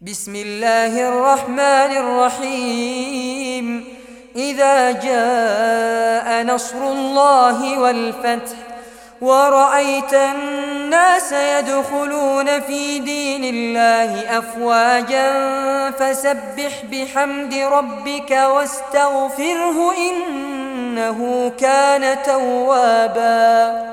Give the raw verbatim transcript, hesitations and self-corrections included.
بسم الله الرحمن الرحيم. إذا جاء نصر الله والفتح ورأيت الناس يدخلون في دين الله أفواجا فسبح بحمد ربك واستغفره إنه كان توابا.